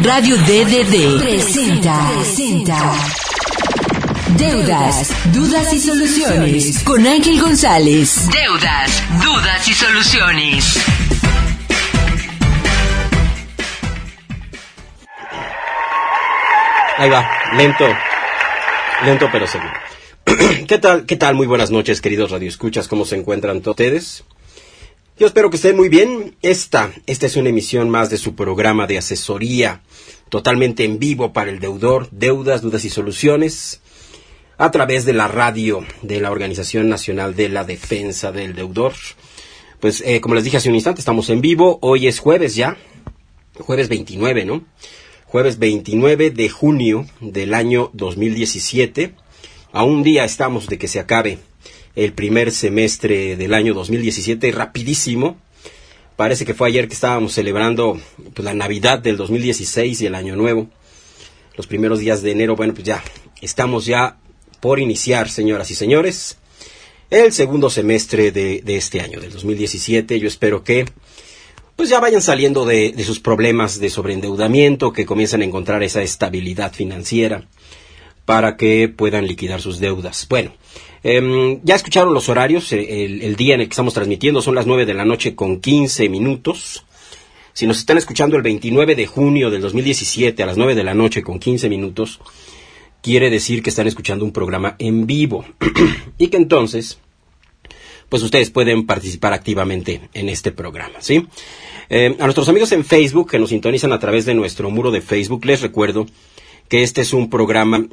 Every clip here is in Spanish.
Radio DDD presenta Deudas, Dudas y Soluciones con Ángel González. Deudas, Dudas y Soluciones. Ahí va, lento pero seguro. ¿Qué tal? Muy buenas noches, queridos radioescuchas. ¿Cómo se encuentran todos ustedes? Yo espero que estén muy bien. Esta es una emisión más de su programa de asesoría totalmente en vivo para el deudor, Deudas, Dudas y Soluciones, a través de la radio de la Organización Nacional de la Defensa del Deudor. Pues, como les dije hace un instante, estamos en vivo. Hoy es jueves ya, jueves 29, ¿no? Jueves 29 de junio del año 2017. A un día estamos de que se acabe el primer semestre del año 2017, rapidísimo. Parece que fue ayer que estábamos celebrando pues, la Navidad del 2016 y el Año Nuevo. Los primeros días de enero, bueno, pues ya estamos ya por iniciar, señoras y señores, el segundo semestre de este año, del 2017. Yo espero que pues ya vayan saliendo de sus problemas de sobreendeudamiento, que comiencen a encontrar esa estabilidad financiera para que puedan liquidar sus deudas. Bueno, ya escucharon los horarios, el día en el que estamos transmitiendo son las 9 de la noche con 15 minutos. Si nos están escuchando el 29 de junio del 2017 a las 9 de la noche con 15 minutos, quiere decir que están escuchando un programa en vivo y que entonces pues ustedes pueden participar activamente en este programa, ¿sí? A nuestros amigos en Facebook que nos sintonizan a través de nuestro muro de Facebook, les recuerdo que este es un programa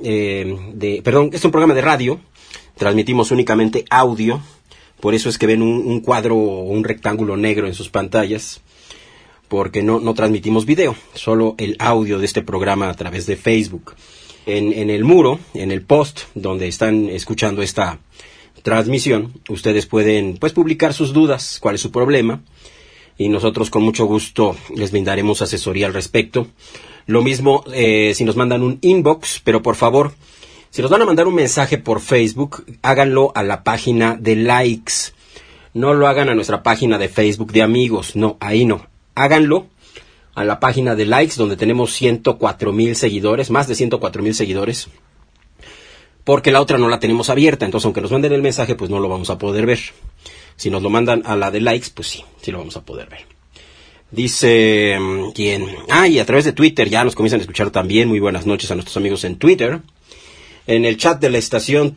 es un programa de radio. Transmitimos únicamente audio, por eso es que ven un cuadro o un rectángulo negro en sus pantallas, porque no transmitimos video, solo el audio de este programa a través de Facebook. En el muro, en el post donde están escuchando esta transmisión, ustedes pueden pues publicar sus dudas, cuál es su problema, y nosotros con mucho gusto les brindaremos asesoría al respecto. Lo mismo si nos mandan un inbox, pero por favor, si nos van a mandar un mensaje por Facebook, háganlo a la página de likes. No lo hagan a nuestra página de Facebook de amigos, no, ahí no. Háganlo a la página de likes, donde tenemos 104,000 seguidores, más de 104,000 seguidores, porque la otra no la tenemos abierta. Entonces, aunque nos manden el mensaje, pues no lo vamos a poder ver. Si nos lo mandan a la de likes, pues sí lo vamos a poder ver. Dice, ¿quién? Y a través de Twitter ya nos comienzan a escuchar también. Muy buenas noches a nuestros amigos en Twitter. En el chat de la estación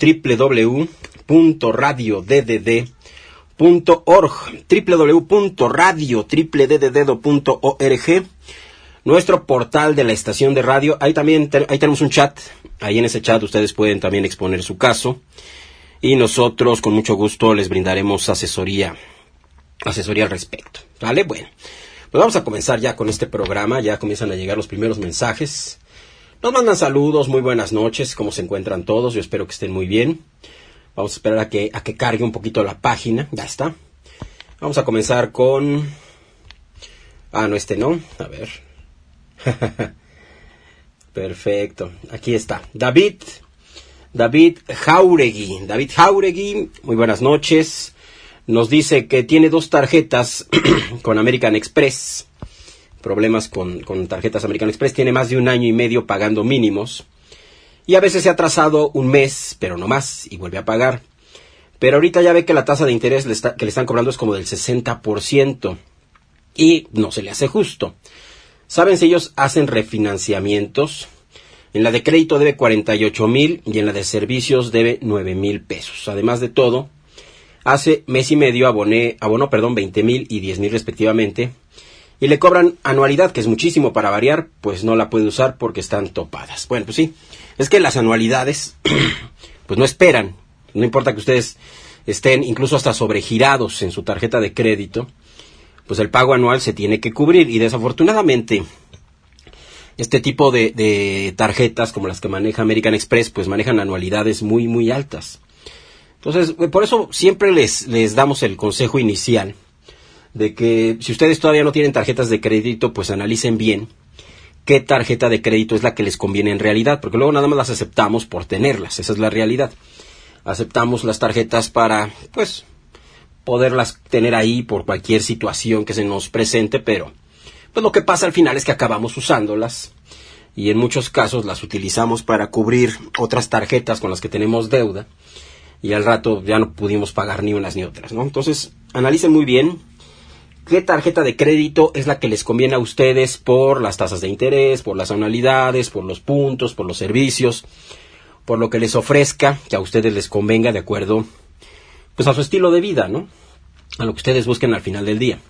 www.radioddd.org, www.radio.org, nuestro portal de la estación de radio. Ahí tenemos un chat. Ahí en ese chat ustedes pueden también exponer su caso y nosotros con mucho gusto les brindaremos asesoría al respecto. ¿Vale? Bueno, pues vamos a comenzar ya con este programa. Ya comienzan a llegar los primeros mensajes. Nos mandan saludos, muy buenas noches, ¿cómo se encuentran todos? Yo espero que estén muy bien. Vamos a esperar a que cargue un poquito la página, ya está. Vamos a comenzar con... no, no, a ver. Perfecto, aquí está. David Jauregui, muy buenas noches. Nos dice que tiene 2 tarjetas con American Express. Problemas con tarjetas American Express, tiene más de 1 año y medio pagando mínimos, y a veces se ha atrasado un mes, pero no más, y vuelve a pagar. Pero ahorita ya ve que la tasa de interés que le están cobrando es como del 60%, y no se le hace justo. ¿Saben si ellos hacen refinanciamientos? En la de crédito debe 48,000 y en la de servicios debe 9,000 pesos. Además de todo, hace mes y medio abonó 20,000 y 10,000 respectivamente, y le cobran anualidad, que es muchísimo para variar, pues no la puede usar porque están topadas. Bueno, pues sí, es que las anualidades pues no esperan. No importa que ustedes estén incluso hasta sobregirados en su tarjeta de crédito, pues el pago anual se tiene que cubrir. Y desafortunadamente este tipo de tarjetas como las que maneja American Express pues manejan anualidades muy muy altas. Entonces, por eso siempre les damos el consejo inicial de que si ustedes todavía no tienen tarjetas de crédito, pues analicen bien qué tarjeta de crédito es la que les conviene en realidad, porque luego nada más las aceptamos por tenerlas, esa es la realidad. Aceptamos las tarjetas para, pues, poderlas tener ahí por cualquier situación que se nos presente, pero pues lo que pasa al final es que acabamos usándolas y en muchos casos las utilizamos para cubrir otras tarjetas con las que tenemos deuda y al rato ya no pudimos pagar ni unas ni otras, ¿no? Entonces, analicen muy bien qué tarjeta de crédito es la que les conviene a ustedes por las tasas de interés, por las anualidades, por los puntos, por los servicios, por lo que les ofrezca, que a ustedes les convenga de acuerdo pues a su estilo de vida, ¿no? A lo que ustedes busquen al final del día.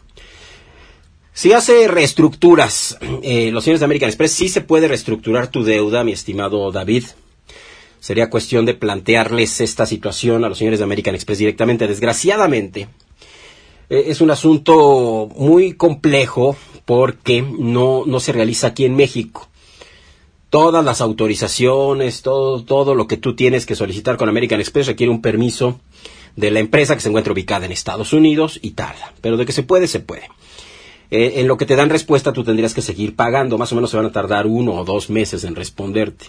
Si hace reestructuras, los señores de American Express, sí se puede reestructurar tu deuda, mi estimado David. Sería cuestión de plantearles esta situación a los señores de American Express directamente. Desgraciadamente, es un asunto muy complejo porque no se realiza aquí en México. Todas las autorizaciones, todo lo que tú tienes que solicitar con American Express requiere un permiso de la empresa que se encuentra ubicada en Estados Unidos y tarda. Pero de que se puede, se puede. En lo que te dan respuesta tú tendrías que seguir pagando. Más o menos se van a tardar 1 o 2 meses en responderte.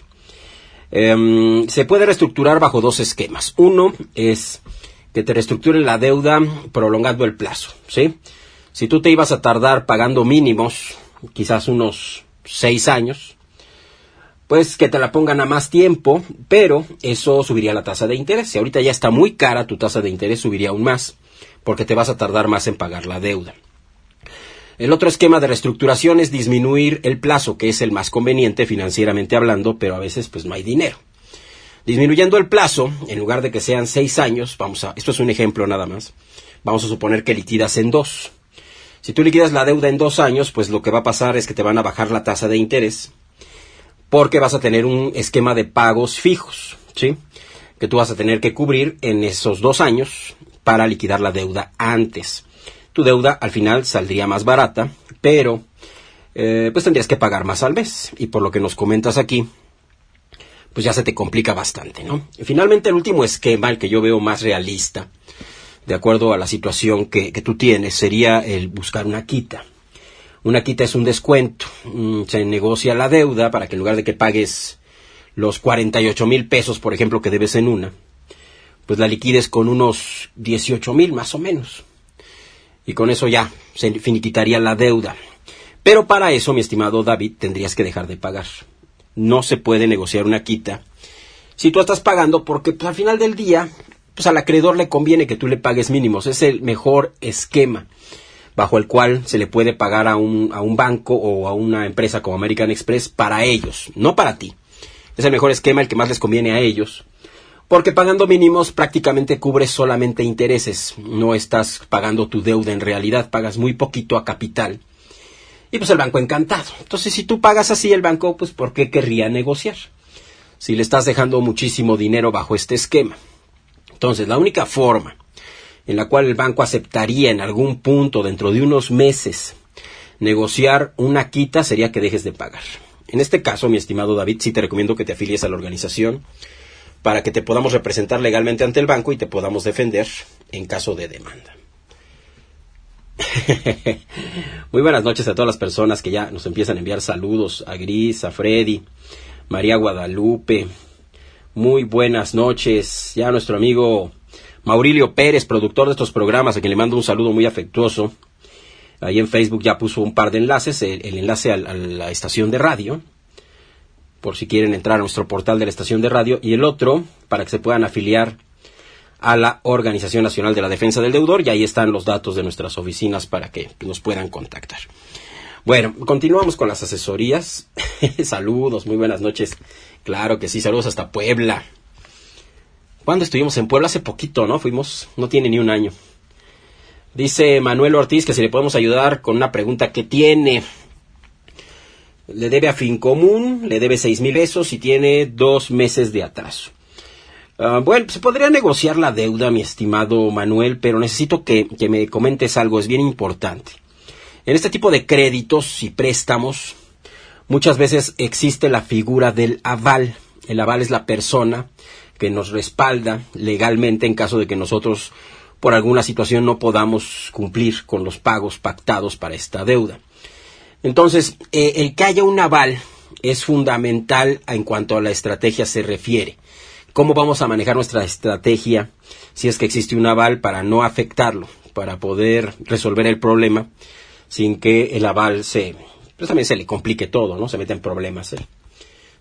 Se puede reestructurar bajo 2 esquemas. Uno es que te reestructuren la deuda prolongando el plazo, ¿sí? Si tú te ibas a tardar pagando mínimos, quizás unos 6 años, pues que te la pongan a más tiempo, pero eso subiría la tasa de interés. Si ahorita ya está muy cara, tu tasa de interés subiría aún más, porque te vas a tardar más en pagar la deuda. El otro esquema de reestructuración es disminuir el plazo, que es el más conveniente financieramente hablando, pero a veces pues no hay dinero. Disminuyendo el plazo, en lugar de que sean 6 años, esto es un ejemplo nada más, vamos a suponer que liquidas en 2. Si tú liquidas la deuda en 2 años, pues lo que va a pasar es que te van a bajar la tasa de interés, porque vas a tener un esquema de pagos fijos, ¿sí? Que tú vas a tener que cubrir en esos 2 años para liquidar la deuda antes. Tu deuda al final saldría más barata, pero pues tendrías que pagar más al mes. Y por lo que nos comentas aquí, pues ya se te complica bastante, ¿no? Y finalmente el último esquema, el que yo veo más realista, de acuerdo a la situación que tú tienes, sería el buscar una quita. Una quita es un descuento. Se negocia la deuda para que en lugar de que pagues los 48,000 pesos, por ejemplo, que debes en una, pues la liquides con unos 18,000 más o menos. Y con eso ya se finiquitaría la deuda. Pero para eso, mi estimado David, tendrías que dejar de pagar. No se puede negociar una quita si tú estás pagando, porque pues, al final del día, pues al acreedor le conviene que tú le pagues mínimos. Es el mejor esquema bajo el cual se le puede pagar a un banco o a una empresa como American Express para ellos, no para ti. Es el mejor esquema, el que más les conviene a ellos. Porque pagando mínimos prácticamente cubres solamente intereses, no estás pagando tu deuda en realidad, pagas muy poquito a capital. Y pues el banco encantado. Entonces si tú pagas así, el banco, pues ¿por qué querría negociar? Si le estás dejando muchísimo dinero bajo este esquema. Entonces la única forma en la cual el banco aceptaría en algún punto dentro de unos meses negociar una quita sería que dejes de pagar. En este caso, mi estimado David, sí te recomiendo que te afilies a la organización para que te podamos representar legalmente ante el banco y te podamos defender en caso de demanda. Muy buenas noches a todas las personas que ya nos empiezan a enviar saludos, a Gris, a Freddy, María Guadalupe. Muy buenas noches. Ya nuestro amigo Maurilio Pérez, productor de estos programas, a quien le mando un saludo muy afectuoso. Ahí en Facebook ya puso un par de enlaces, el enlace a la estación de radio, por si quieren entrar a nuestro portal de la estación de radio, y el otro para que se puedan afiliar a la Organización Nacional de la Defensa del Deudor, y ahí están los datos de nuestras oficinas para que nos puedan contactar. Bueno, continuamos con las asesorías. Saludos, muy buenas noches. Claro que sí, saludos hasta Puebla. ¿Cuándo estuvimos en Puebla? Hace poquito, ¿no? Fuimos, no tiene ni un año. Dice Manuel Ortiz que si le podemos ayudar con una pregunta que tiene. Le debe a Fincomún, le debe 6,000 pesos y tiene 2 meses de atraso. Bueno, se podría negociar la deuda, mi estimado Manuel, pero necesito que me comentes algo, es bien importante. En este tipo de créditos y préstamos, muchas veces existe la figura del aval. El aval es la persona que nos respalda legalmente en caso de que nosotros por alguna situación no podamos cumplir con los pagos pactados para esta deuda. Entonces, el que haya un aval es fundamental en cuanto a la estrategia se refiere. ¿Cómo vamos a manejar nuestra estrategia si es que existe un aval para no afectarlo, para poder resolver el problema sin que el aval pues también se le complique todo, ¿no? Se mete en problemas,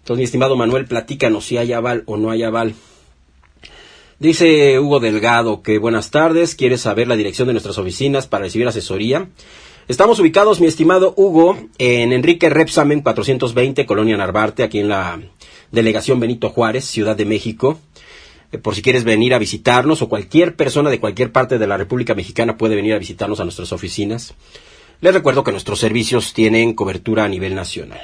Entonces, mi estimado Manuel, platícanos si hay aval o no hay aval. Dice Hugo Delgado que buenas tardes, quiere saber la dirección de nuestras oficinas para recibir asesoría. Estamos ubicados, mi estimado Hugo, en Enrique Repsamen 420, Colonia Narvarte, aquí en la Delegación Benito Juárez, Ciudad de México. Por si quieres venir a visitarnos, o cualquier persona de cualquier parte de la República Mexicana puede venir a visitarnos a nuestras oficinas. Les recuerdo que nuestros servicios tienen cobertura a nivel nacional.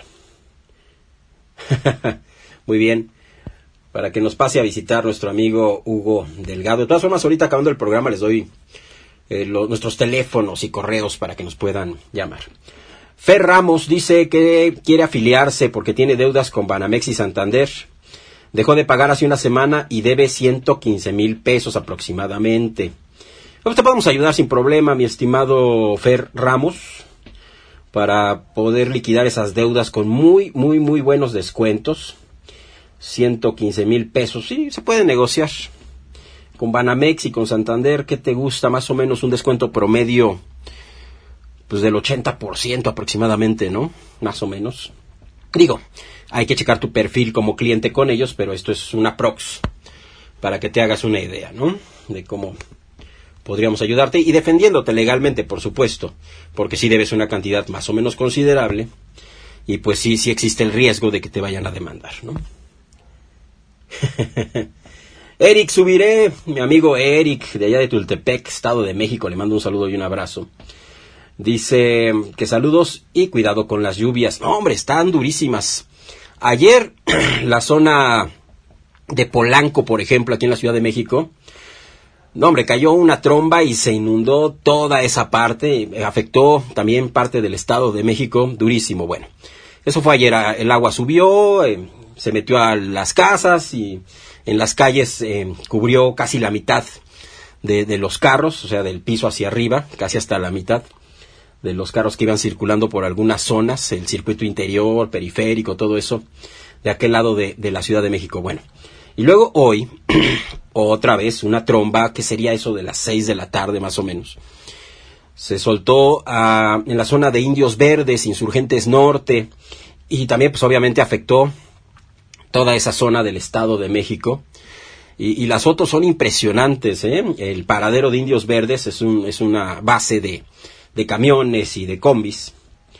Muy bien. Para que nos pase a visitar nuestro amigo Hugo Delgado. De todas formas, ahorita acabando el programa les doy nuestros teléfonos y correos para que nos puedan llamar. Fer Ramos dice que quiere afiliarse porque tiene deudas con Banamex y Santander. Dejó de pagar hace una semana y debe 115,000 pesos aproximadamente. Pues te podemos ayudar sin problema, mi estimado Fer Ramos, para poder liquidar esas deudas con muy buenos descuentos. 115,000 pesos, sí, se puede negociar. Con Banamex y con Santander, ¿qué te gusta? Más o menos un descuento promedio, pues del 80% aproximadamente, ¿no? Más o menos. Digo, hay que checar tu perfil como cliente con ellos, pero esto es una prox, para que te hagas una idea, ¿no? De cómo podríamos ayudarte y defendiéndote legalmente, por supuesto, porque sí debes una cantidad más o menos considerable y pues sí existe el riesgo de que te vayan a demandar, ¿no? Eric Subiré, mi amigo Eric, de allá de Tultepec, Estado de México, le mando un saludo y un abrazo. Dice que saludos y cuidado con las lluvias. No, hombre, están durísimas. Ayer, la zona de Polanco, por ejemplo, aquí en la Ciudad de México, no, hombre, cayó una tromba y se inundó toda esa parte, afectó también parte del Estado de México, durísimo. Bueno, eso fue ayer, el agua subió, se metió a las casas y en las calles cubrió casi la mitad de los carros, o sea, del piso hacia arriba, casi hasta la mitad de los carros que iban circulando por algunas zonas, el circuito interior, periférico, todo eso, de aquel lado de la Ciudad de México. Bueno, y luego hoy, otra vez, una tromba, que sería eso de las 6 de la tarde más o menos, se soltó en la zona de Indios Verdes, Insurgentes Norte, y también pues obviamente afectó toda esa zona del Estado de México, y las fotos son impresionantes, ¿eh? El paradero de Indios Verdes es una base de camiones y de combis,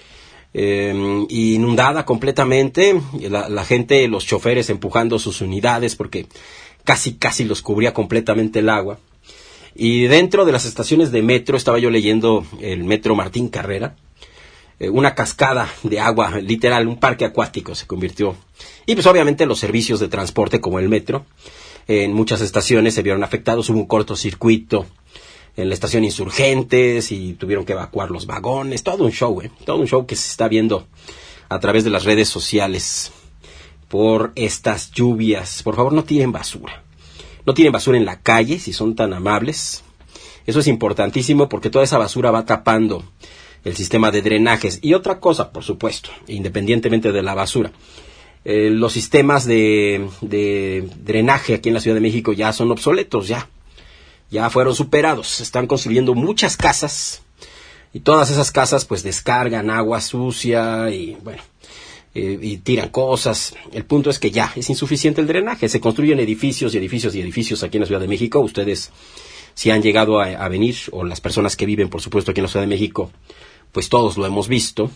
inundada completamente, la gente, los choferes empujando sus unidades porque casi los cubría completamente el agua. Y dentro de las estaciones de metro, estaba yo leyendo el metro Martín Carrera, una cascada de agua, literal, un parque acuático se convirtió. Y pues obviamente los servicios de transporte como el metro, en muchas estaciones se vieron afectados, hubo un cortocircuito en la estación Insurgentes y tuvieron que evacuar los vagones, todo un show, todo un show que se está viendo a través de las redes sociales por estas lluvias. Por favor, no tiren basura. No tiren basura en la calle, si son tan amables. Eso es importantísimo porque toda esa basura va tapando el sistema de drenajes. Y otra cosa, por supuesto, independientemente de la basura, los sistemas de drenaje aquí en la Ciudad de México ya son obsoletos, ya fueron superados. Se están construyendo muchas casas y todas esas casas pues descargan agua sucia y bueno, y tiran cosas. El punto es que ya es insuficiente el drenaje. Se construyen edificios y edificios y edificios aquí en la Ciudad de México. Ustedes, si han llegado a venir, o las personas que viven, por supuesto, aquí en la Ciudad de México, pues todos lo hemos visto.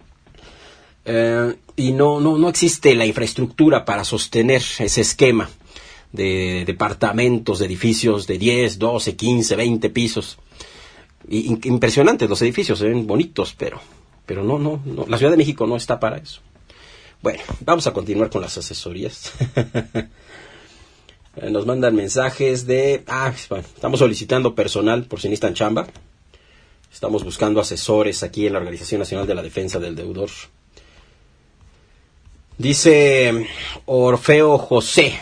Y no existe la infraestructura para sostener ese esquema de departamentos, de edificios de 10, 12, 15, 20 pisos. Impresionantes los edificios, se ven bonitos, pero no, la Ciudad de México no está para eso. Bueno, vamos a continuar con las asesorías. Nos mandan mensajes bueno, estamos solicitando personal por si necesitan chamba. Estamos buscando asesores aquí en la Organización Nacional de la Defensa del Deudor. Dice Orfeo José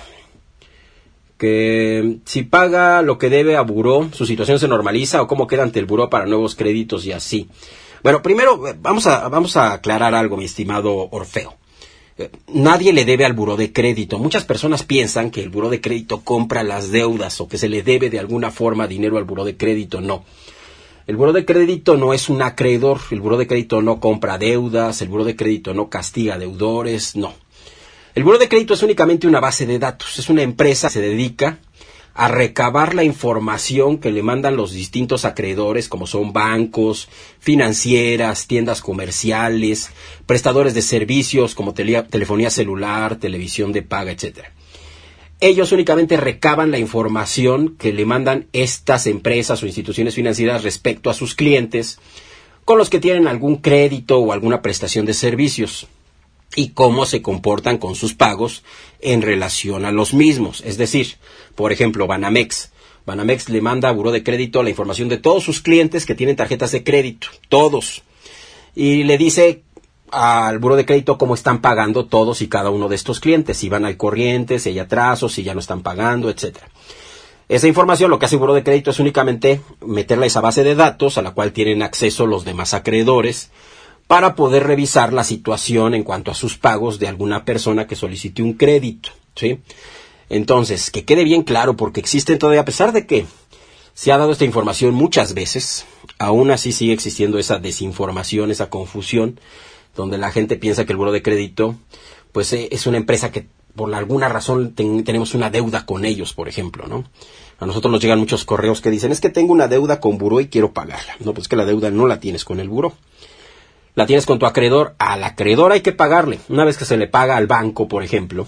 que si paga lo que debe a buró, su situación se normaliza, o cómo queda ante el buró para nuevos créditos y así. Bueno, primero vamos a aclarar algo, mi estimado Orfeo. Nadie le debe al buró de crédito. Muchas personas piensan que el buró de crédito compra las deudas o que se le debe de alguna forma dinero al buró de crédito. No. El buró de crédito no es un acreedor. El buró de crédito no compra deudas. El buró de crédito no castiga deudores. No. El buró de crédito es únicamente una base de datos. Es una empresa que se dedica a recabar la información que le mandan los distintos acreedores, como son bancos, financieras, tiendas comerciales, prestadores de servicios como telefonía celular, televisión de paga, etc. Ellos únicamente recaban la información que le mandan estas empresas o instituciones financieras respecto a sus clientes con los que tienen algún crédito o alguna prestación de servicios, y cómo se comportan con sus pagos en relación a los mismos. Es decir, por ejemplo, Banamex. Banamex le manda a buró de crédito la información de todos sus clientes que tienen tarjetas de crédito, todos. Y le dice al buró de crédito cómo están pagando todos y cada uno de estos clientes, si van al corriente, si hay atrasos, si ya no están pagando, etcétera. Esa información, lo que hace el buró de crédito es únicamente meterla a esa base de datos a la cual tienen acceso los demás acreedores, para poder revisar la situación en cuanto a sus pagos de alguna persona que solicite un crédito, ¿sí? Entonces, que quede bien claro, porque existen todavía, a pesar de que se ha dado esta información muchas veces, aún así sigue existiendo esa desinformación, esa confusión, donde la gente piensa que el buró de crédito, pues es una empresa que por alguna razón tenemos una deuda con ellos, por ejemplo, ¿no? A nosotros nos llegan muchos correos que dicen, es que tengo una deuda con buró y quiero pagarla. No, pues que la deuda no la tienes con el buró. La tienes con tu acreedor. Al acreedor hay que pagarle. Una vez que se le paga al banco, por ejemplo,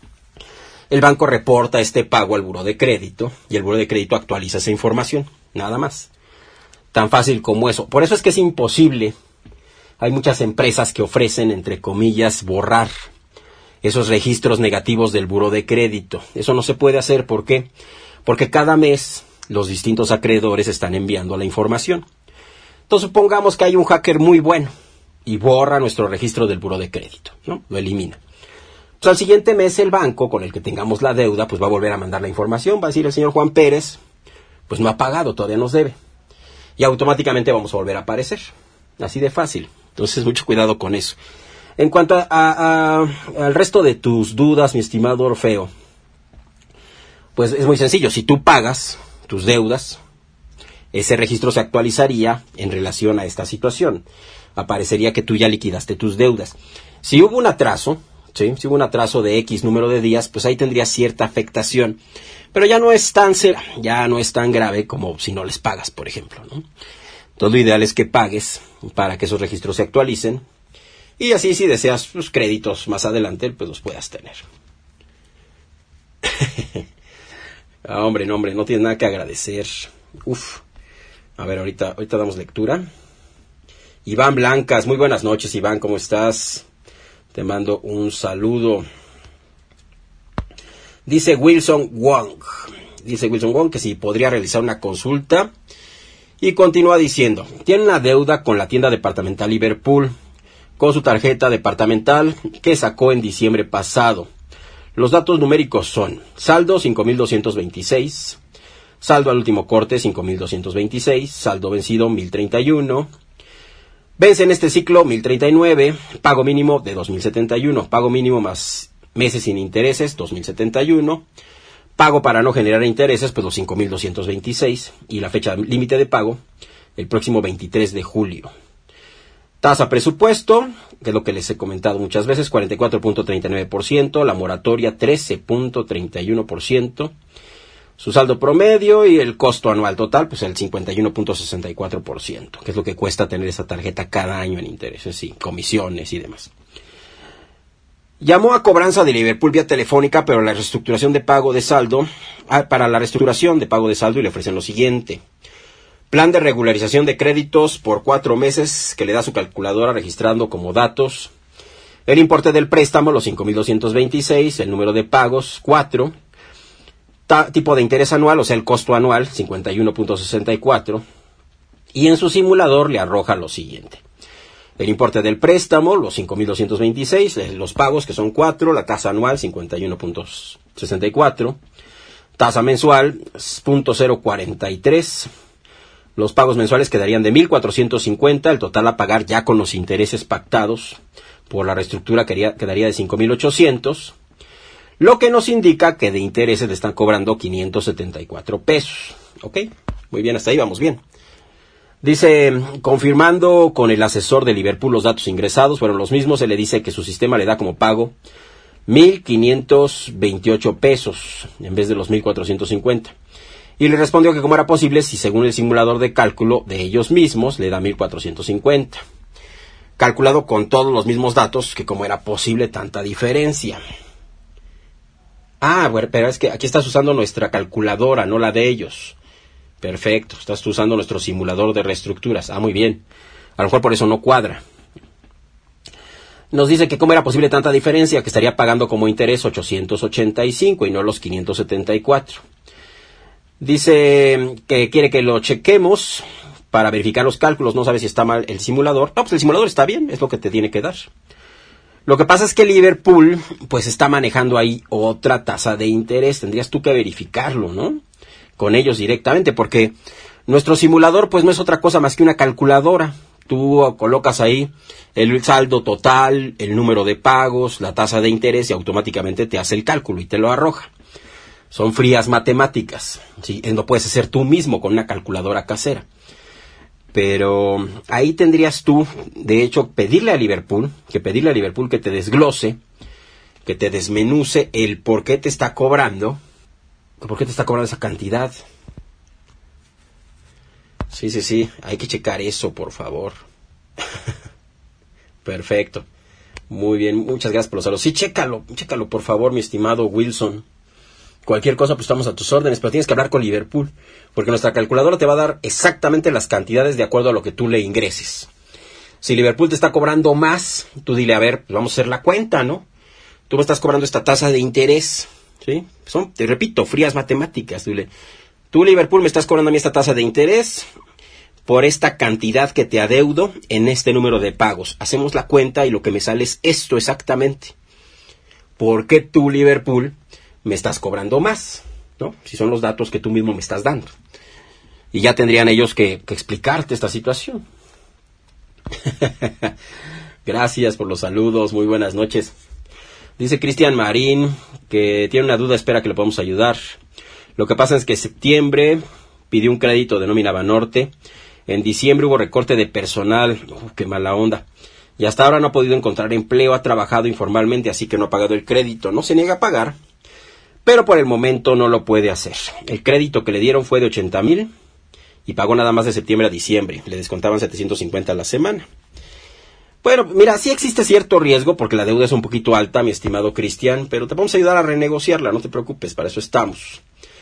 el banco reporta este pago al buró de crédito y el buró de crédito actualiza esa información. Nada más. Tan fácil como eso. Por eso es que es imposible. Hay muchas empresas que ofrecen, entre comillas, borrar esos registros negativos del buró de crédito. Eso no se puede hacer. ¿Por qué? Porque cada mes los distintos acreedores están enviando la información. Entonces supongamos que hay un hacker muy bueno y borra nuestro registro del buró de crédito, ¿no? Lo elimina. Entonces al siguiente mes el banco con el que tengamos la deuda pues va a volver a mandar la información, va a decir el señor Juan Pérez pues no ha pagado, todavía nos debe. Y automáticamente vamos a volver a aparecer. Así de fácil. Entonces mucho cuidado con eso. En cuanto al resto de tus dudas, mi estimado Orfeo, pues es muy sencillo. Si tú pagas tus deudas, ese registro se actualizaría en relación a esta situación. Aparecería que tú ya liquidaste tus deudas. Si hubo un atraso, ¿sí? Si hubo un atraso de X número de días, pues ahí tendría cierta afectación. Pero ya no es tan grave como si no les pagas, por ejemplo, ¿no? Entonces lo ideal es que pagues para que esos registros se actualicen. Y así, si deseas los créditos más adelante, pues los puedas tener. Hombre, no tienes nada que agradecer. Uf. A ver, ahorita damos lectura. Iván Blancas, muy buenas noches, Iván, ¿cómo estás? Te mando un saludo. Dice Wilson Wong que si podría realizar una consulta. Y continúa diciendo, tiene una deuda con la tienda departamental Liverpool, con su tarjeta departamental que sacó en diciembre pasado. Los datos numéricos son saldo 5.226, saldo al último corte 5.226, saldo vencido 1.031, vence en este ciclo 1.039, pago mínimo de 2.071, pago mínimo más meses sin intereses 2.071, pago para no generar intereses pues los 5.226 y la fecha límite de pago el próximo 23 de julio. Tasa presupuesto, que es lo que les he comentado muchas veces, 44.39%, la moratoria 13.31%, su saldo promedio y el costo anual total, pues el 51.64%, que es lo que cuesta tener esa tarjeta cada año en intereses y comisiones y demás. Llamó a cobranza de Liverpool vía telefónica, pero la reestructuración de pago de saldo, para la reestructuración de pago de saldo y le ofrecen lo siguiente. Plan de regularización de créditos por 4 meses que le da su calculadora registrando como datos el importe del préstamo, los 5.226, el número de pagos, 4, tipo de interés anual, o sea, el costo anual, 51.64, y en su simulador le arroja lo siguiente. El importe del préstamo, los 5.226, los pagos, que son 4, la tasa anual, 51.64, tasa mensual, 0.043, los pagos mensuales quedarían de 1.450, el total a pagar ya con los intereses pactados por la reestructura quedaría de 5.800, lo que nos indica que de intereses le están cobrando 574 pesos. ¿Ok? Muy bien, hasta ahí vamos bien. Dice, confirmando con el asesor de Liverpool los datos ingresados fueron los mismos, se le dice que su sistema le da como pago 1,528 pesos en vez de los 1,450. Y le respondió que cómo era posible si según el simulador de cálculo de ellos mismos le da 1,450. Calculado con todos los mismos datos, que cómo era posible tanta diferencia. Ah, bueno, pero es que aquí estás usando nuestra calculadora, no la de ellos. Perfecto, estás usando nuestro simulador de reestructuras. Ah, muy bien. A lo mejor por eso no cuadra. Nos dice que cómo era posible tanta diferencia, que estaría pagando como interés 885 y no los 574. Dice que quiere que lo chequemos para verificar los cálculos. No sabe si está mal el simulador. No, pues el simulador está bien, es lo que te tiene que dar. Lo que pasa es que Liverpool pues está manejando ahí otra tasa de interés. Tendrías tú que verificarlo, ¿no? Con ellos directamente, porque nuestro simulador pues no es otra cosa más que una calculadora. Tú colocas ahí el saldo total, el número de pagos, la tasa de interés y automáticamente te hace el cálculo y te lo arroja. Son frías matemáticas, ¿sí? Lo puedes hacer tú mismo con una calculadora casera. Pero ahí tendrías tú, de hecho, pedirle a Liverpool que te desglose, que te desmenuce el por qué te está cobrando esa cantidad. Sí, hay que checar eso, por favor. Perfecto. Muy bien, muchas gracias por los saludos. Sí, chécalo, por favor, mi estimado Wilson. Cualquier cosa, pues estamos a tus órdenes, pero tienes que hablar con Liverpool, porque nuestra calculadora te va a dar exactamente las cantidades de acuerdo a lo que tú le ingreses. Si Liverpool te está cobrando más, tú dile, a ver, pues vamos a hacer la cuenta, ¿no? Tú me estás cobrando esta tasa de interés, ¿sí? Son, te repito, frías matemáticas. Dile, tú, Liverpool, me estás cobrando a mí esta tasa de interés por esta cantidad que te adeudo en este número de pagos. Hacemos la cuenta y lo que me sale es esto exactamente. ¿Por qué tú, Liverpool, me estás cobrando más? ¿No? Si son los datos que tú mismo me estás dando. Y ya tendrían ellos que explicarte esta situación. Gracias por los saludos, muy buenas noches. Dice Cristian Marín que tiene una duda, espera que le podamos ayudar. Lo que pasa es que en septiembre pidió un crédito de nómina Banorte. En diciembre hubo recorte de personal. Qué mala onda. Y hasta ahora no ha podido encontrar empleo, ha trabajado informalmente, así que no ha pagado el crédito. No se niega a pagar, pero por el momento no lo puede hacer. El crédito que le dieron fue de 80,000 y pagó nada más de septiembre a diciembre. Le descontaban 750 a la semana. Bueno, mira, sí existe cierto riesgo porque la deuda es un poquito alta, mi estimado Cristian, pero te vamos a ayudar a renegociarla, no te preocupes, para eso estamos.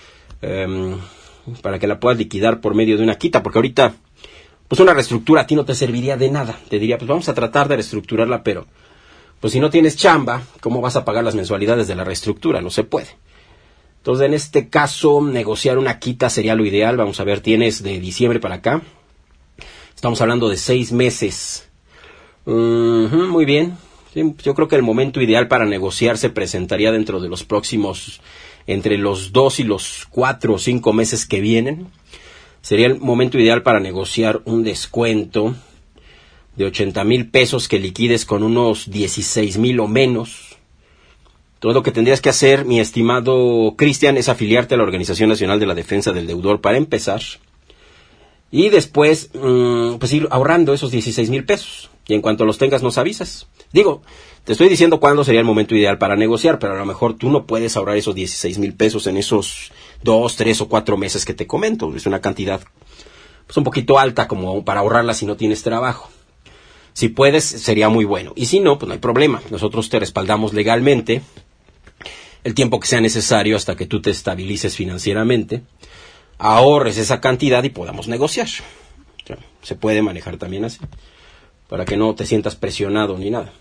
Para que la puedas liquidar por medio de una quita, porque ahorita, pues una reestructura a ti no te serviría de nada. Te diría, pues vamos a tratar de reestructurarla, pero pues si no tienes chamba, ¿cómo vas a pagar las mensualidades de la reestructura? No se puede. Entonces, en este caso, negociar una quita sería lo ideal. Vamos a ver, tienes de diciembre para acá. Estamos hablando de 6 meses. Muy bien. Sí, yo creo que el momento ideal para negociar se presentaría dentro de los próximos, entre los 2 y los 4 o 5 meses que vienen. Sería el momento ideal para negociar un descuento de 80,000 pesos que liquides con unos 16,000 o menos. Todo lo que tendrías que hacer, mi estimado Cristian, es afiliarte a la Organización Nacional de la Defensa del Deudor para empezar. Y después, pues ir ahorrando esos 16,000 pesos. Y en cuanto los tengas, nos avisas. Digo, te estoy diciendo cuándo sería el momento ideal para negociar, pero a lo mejor tú no puedes ahorrar esos 16,000 pesos en esos 2, 3 o 4 meses que te comento. Es una cantidad pues un poquito alta como para ahorrarla si no tienes trabajo. Si puedes, sería muy bueno. Y si no, pues no hay problema. Nosotros te respaldamos legalmente el tiempo que sea necesario hasta que tú te estabilices financieramente, ahorres esa cantidad y podamos negociar. O sea, se puede manejar también así, para que no te sientas presionado ni nada.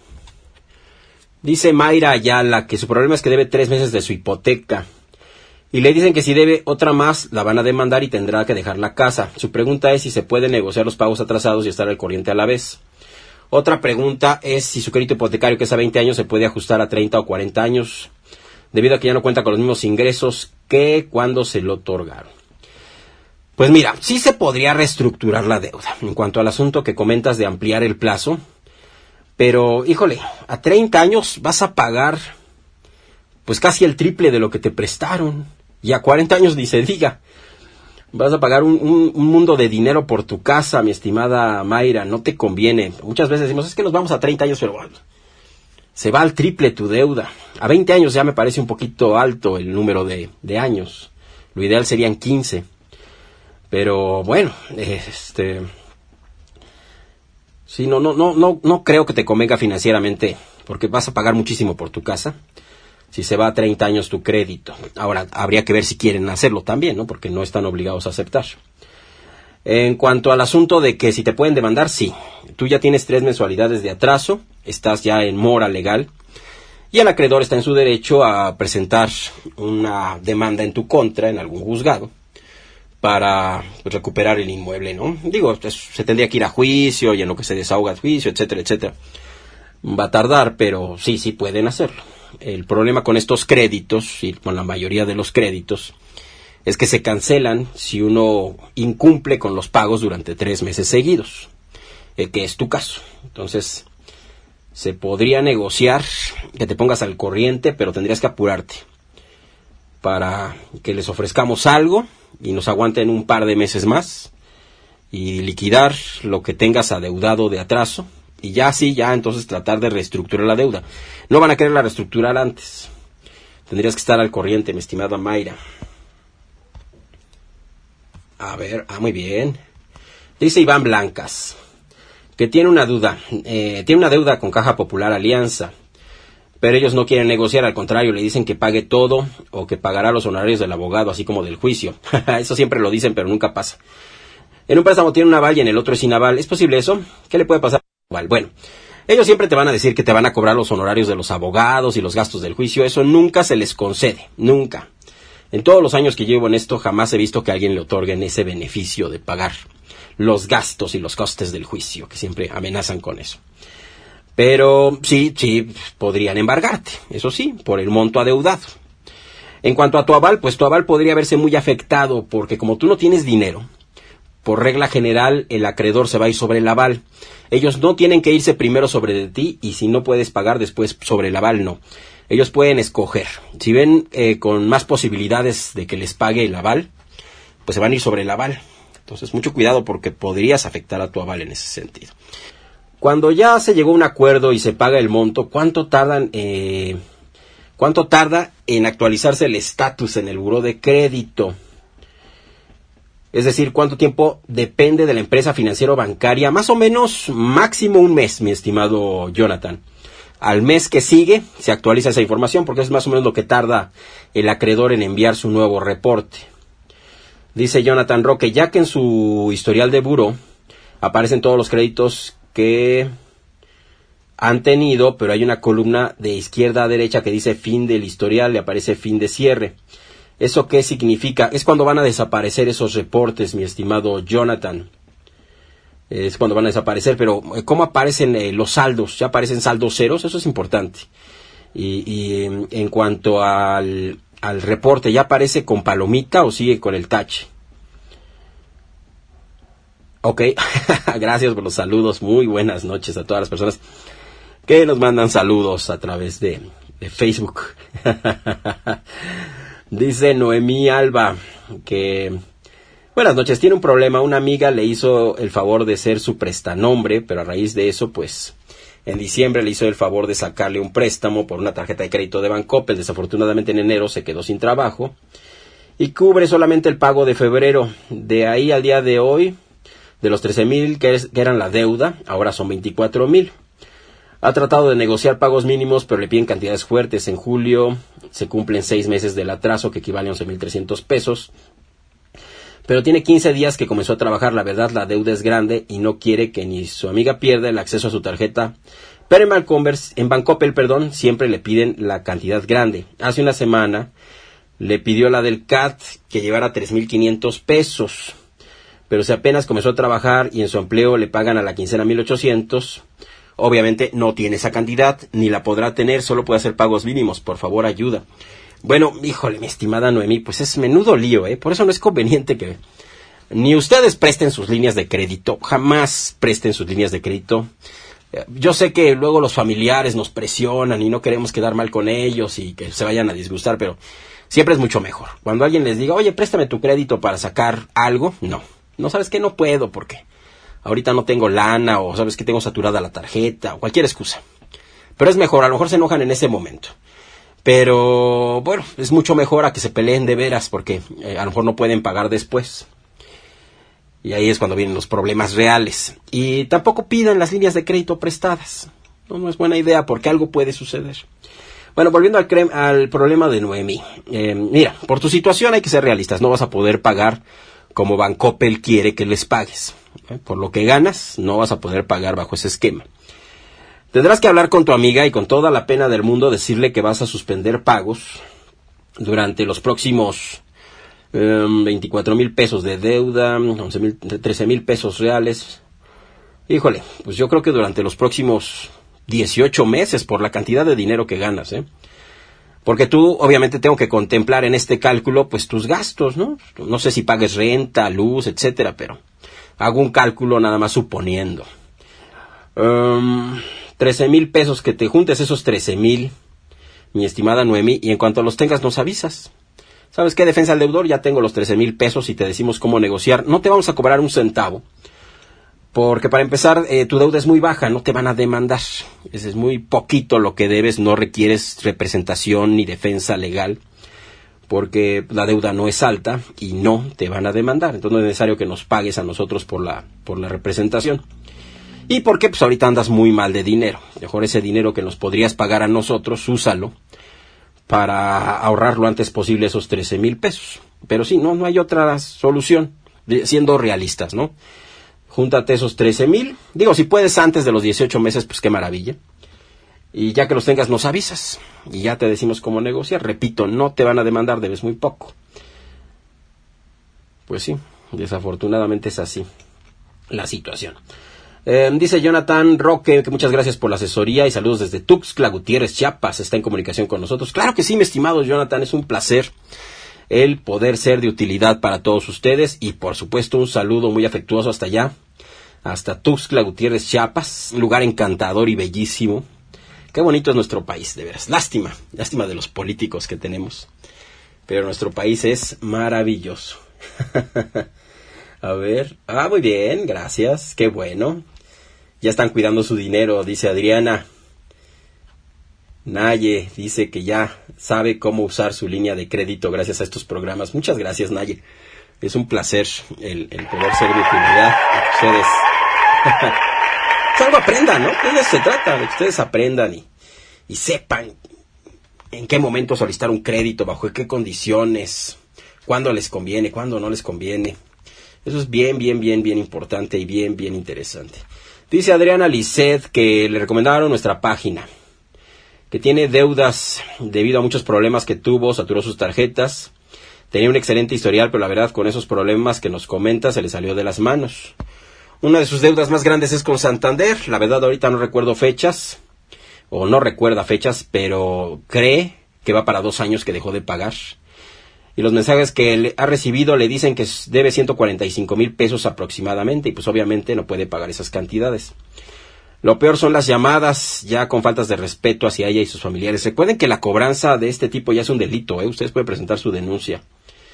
Dice Mayra Ayala que su problema es que debe 3 meses de su hipoteca. Y le dicen que si debe otra más, la van a demandar y tendrá que dejar la casa. Su pregunta es si se puede negociar los pagos atrasados y estar al corriente a la vez. Otra pregunta es si su crédito hipotecario, que es a 20 años, se puede ajustar a 30 o 40 años, debido a que ya no cuenta con los mismos ingresos que cuando se lo otorgaron. Pues mira, sí se podría reestructurar la deuda. En cuanto al asunto que comentas de ampliar el plazo, pero, híjole, a 30 años vas a pagar pues casi el triple de lo que te prestaron. Y a 40 años ni se diga. Vas a pagar un mundo de dinero por tu casa, mi estimada Mayra. No te conviene. Muchas veces decimos, es que nos vamos a 30 años, pero bueno, se va al triple tu deuda. A 20 años ya me parece un poquito alto el número de años. Lo ideal serían 15. Pero bueno, sí, no creo que te convenga financieramente, porque vas a pagar muchísimo por tu casa si se va a 30 años tu crédito. Ahora, habría que ver si quieren hacerlo también, ¿no? Porque no están obligados a aceptar. En cuanto al asunto de que si te pueden demandar, sí. Tú ya tienes 3 mensualidades de atraso, estás ya en mora legal, y el acreedor está en su derecho a presentar una demanda en tu contra en algún juzgado para recuperar el inmueble, ¿no? Digo, se tendría que ir a juicio y en lo que se desahoga el juicio, etcétera, etcétera. Va a tardar, pero sí pueden hacerlo. El problema con estos créditos, y con la mayoría de los créditos, es que se cancelan si uno incumple con los pagos durante 3 meses seguidos, que es tu caso. Entonces, se podría negociar que te pongas al corriente, pero tendrías que apurarte para que les ofrezcamos algo y nos aguanten un par de meses más y liquidar lo que tengas adeudado de atraso y ya entonces tratar de reestructurar la deuda. No van a quererla reestructurar antes. Tendrías que estar al corriente, mi estimada Mayra. A ver, muy bien. Dice Iván Blancas que tiene una duda. Tiene una deuda con Caja Popular Alianza, pero ellos no quieren negociar, al contrario, le dicen que pague todo o que pagará los honorarios del abogado, así como del juicio. Eso siempre lo dicen, pero nunca pasa. En un préstamo tiene un aval y en el otro es sin aval. ¿Es posible eso? ¿Qué le puede pasar al aval? Bueno, ellos siempre te van a decir que te van a cobrar los honorarios de los abogados y los gastos del juicio. Eso nunca se les concede, nunca. En todos los años que llevo en esto, jamás he visto que a alguien le otorguen ese beneficio de pagar los gastos y los costes del juicio, que siempre amenazan con eso. Pero sí, podrían embargarte, eso sí, por el monto adeudado. En cuanto a tu aval, pues tu aval podría verse muy afectado, porque como tú no tienes dinero, por regla general, el acreedor se va a ir sobre el aval. Ellos no tienen que irse primero sobre de ti, y si no puedes pagar después sobre el aval, no. Ellos pueden escoger. Si ven con más posibilidades de que les pague el aval, pues se van a ir sobre el aval. Entonces, mucho cuidado porque podrías afectar a tu aval en ese sentido. Cuando ya se llegó a un acuerdo y se paga el monto, ¿cuánto tarda en actualizarse el estatus en el buró de crédito? Es decir, ¿cuánto tiempo depende de la empresa financiera o bancaria? Más o menos, máximo un mes, mi estimado Jonathan. Al mes que sigue se actualiza esa información porque es más o menos lo que tarda el acreedor en enviar su nuevo reporte. Dice Jonathan Roque, ya que en su historial de buró aparecen todos los créditos que han tenido, pero hay una columna de izquierda a derecha que dice fin del historial, le aparece fin de cierre. ¿Eso qué significa? Es cuando van a desaparecer esos reportes, mi estimado Jonathan. Es cuando van a desaparecer, pero ¿cómo aparecen los saldos? ¿Ya aparecen saldos ceros? Eso es importante. Y en cuanto al reporte, ¿ya aparece con palomita o sigue con el tache? Ok, gracias por los saludos. Muy buenas noches a todas las personas que nos mandan saludos a través de Facebook. Dice Noemí Alba que... Buenas noches, tiene un problema. Una amiga le hizo el favor de ser su prestanombre, pero a raíz de eso, pues, en diciembre le hizo el favor de sacarle un préstamo por una tarjeta de crédito de Bancoppel. Desafortunadamente en enero se quedó sin trabajo y cubre solamente el pago de febrero. De ahí al día de hoy, de los 13,000 que eran la deuda, ahora son 24,000. Ha tratado de negociar pagos mínimos, pero le piden cantidades fuertes. En julio se cumplen 6 meses del atraso, que equivale a 11,300 pesos. Pero tiene 15 días que comenzó a trabajar. La verdad, la deuda es grande y no quiere que ni su amiga pierda el acceso a su tarjeta. Pero en Bancoppel, siempre le piden la cantidad grande. Hace una semana le pidió la del CAT que llevara 3,500 pesos. Pero si apenas comenzó a trabajar y en su empleo le pagan a la quincena 1,800, obviamente no tiene esa cantidad, ni la podrá tener, solo puede hacer pagos mínimos. Por favor, ayuda. Bueno, híjole, mi estimada Noemí, pues es menudo lío, ¿eh? Por eso no es conveniente que ni ustedes presten sus líneas de crédito, jamás presten sus líneas de crédito. Yo sé que luego los familiares nos presionan y no queremos quedar mal con ellos y que se vayan a disgustar, pero siempre es mucho mejor. Cuando alguien les diga, oye, préstame tu crédito para sacar algo, no sabes que no puedo porque ahorita no tengo lana o sabes que tengo saturada la tarjeta o cualquier excusa. Pero es mejor, a lo mejor se enojan en ese momento. Pero bueno, es mucho mejor a que se peleen de veras, porque a lo mejor no pueden pagar después. Y ahí es cuando vienen los problemas reales. Y tampoco pidan las líneas de crédito prestadas. No es buena idea, porque algo puede suceder. Bueno, volviendo al problema de Noemí. Mira, por tu situación hay que ser realistas. No vas a poder pagar como Bancoppel quiere que les pagues. Por lo que ganas, no vas a poder pagar bajo ese esquema. Tendrás que hablar con tu amiga y con toda la pena del mundo decirle que vas a suspender pagos durante los próximos 24,000 pesos de deuda, 13,000 pesos reales. Híjole, pues yo creo que durante los próximos 18 meses por la cantidad de dinero que ganas, Porque tú, obviamente, tengo que contemplar en este cálculo, pues, tus gastos, ¿no? No sé si pagues renta, luz, etcétera, pero hago un cálculo nada más suponiendo. 13,000 pesos, que te juntes esos 13,000, mi estimada Noemí, y en cuanto los tengas nos avisas. ¿Sabes qué, defensa al deudor? Ya tengo los 13,000 pesos y te decimos cómo negociar. No te vamos a cobrar un centavo, porque para empezar, tu deuda es muy baja, no te van a demandar. Es muy poquito lo que debes, no requieres representación ni defensa legal, porque la deuda no es alta y no te van a demandar. Entonces no es necesario que nos pagues a nosotros por la representación. ¿Y por qué? Pues ahorita andas muy mal de dinero. Mejor ese dinero que nos podrías pagar a nosotros, úsalo para ahorrar lo antes posible esos 13,000 pesos. Pero sí, no hay otra solución, siendo realistas, ¿no? Júntate esos 13,000. Digo, si puedes antes de los 18 meses, pues qué maravilla. Y ya que los tengas, nos avisas. Y ya te decimos cómo negociar. Repito, no te van a demandar, debes muy poco. Pues sí, desafortunadamente es así la situación. Dice Jonathan Roque que muchas gracias por la asesoría y saludos desde Tuxtla Gutiérrez, Chiapas. Está en comunicación con nosotros. Claro que sí, mi estimado Jonathan, es un placer el poder ser de utilidad para todos ustedes. Y por supuesto un saludo muy afectuoso hasta allá, hasta Tuxtla Gutiérrez, Chiapas, un lugar encantador y bellísimo. Qué bonito es nuestro país, de veras. Lástima de los políticos que tenemos. Pero nuestro país es maravilloso. A ver, muy bien, gracias, qué bueno. Ya están cuidando su dinero, dice Adriana. Naye dice que ya sabe cómo usar su línea de crédito gracias a estos programas. Muchas gracias, Naye. Es un placer el poder ser de utilidad a ustedes. Que algo aprendan, ¿no? De eso se trata, de que ustedes aprendan y sepan en qué momento solicitar un crédito, bajo qué condiciones, cuándo les conviene, cuándo no les conviene. Eso es bien importante y bien interesante. Dice Adriana Lisset que le recomendaron nuestra página, que tiene deudas debido a muchos problemas que tuvo, saturó sus tarjetas, tenía un excelente historial, pero la verdad con esos problemas que nos comenta se le salió de las manos. Una de sus deudas más grandes es con Santander, la verdad ahorita no recuerdo fechas, o no recuerda fechas, pero cree que va para 2 años que dejó de pagar. Y los mensajes que ha recibido le dicen que debe 145,000 pesos aproximadamente, y pues obviamente no puede pagar esas cantidades. Lo peor son las llamadas ya con faltas de respeto hacia ella y sus familiares. Recuerden que la cobranza de este tipo ya es un delito, Ustedes pueden presentar su denuncia.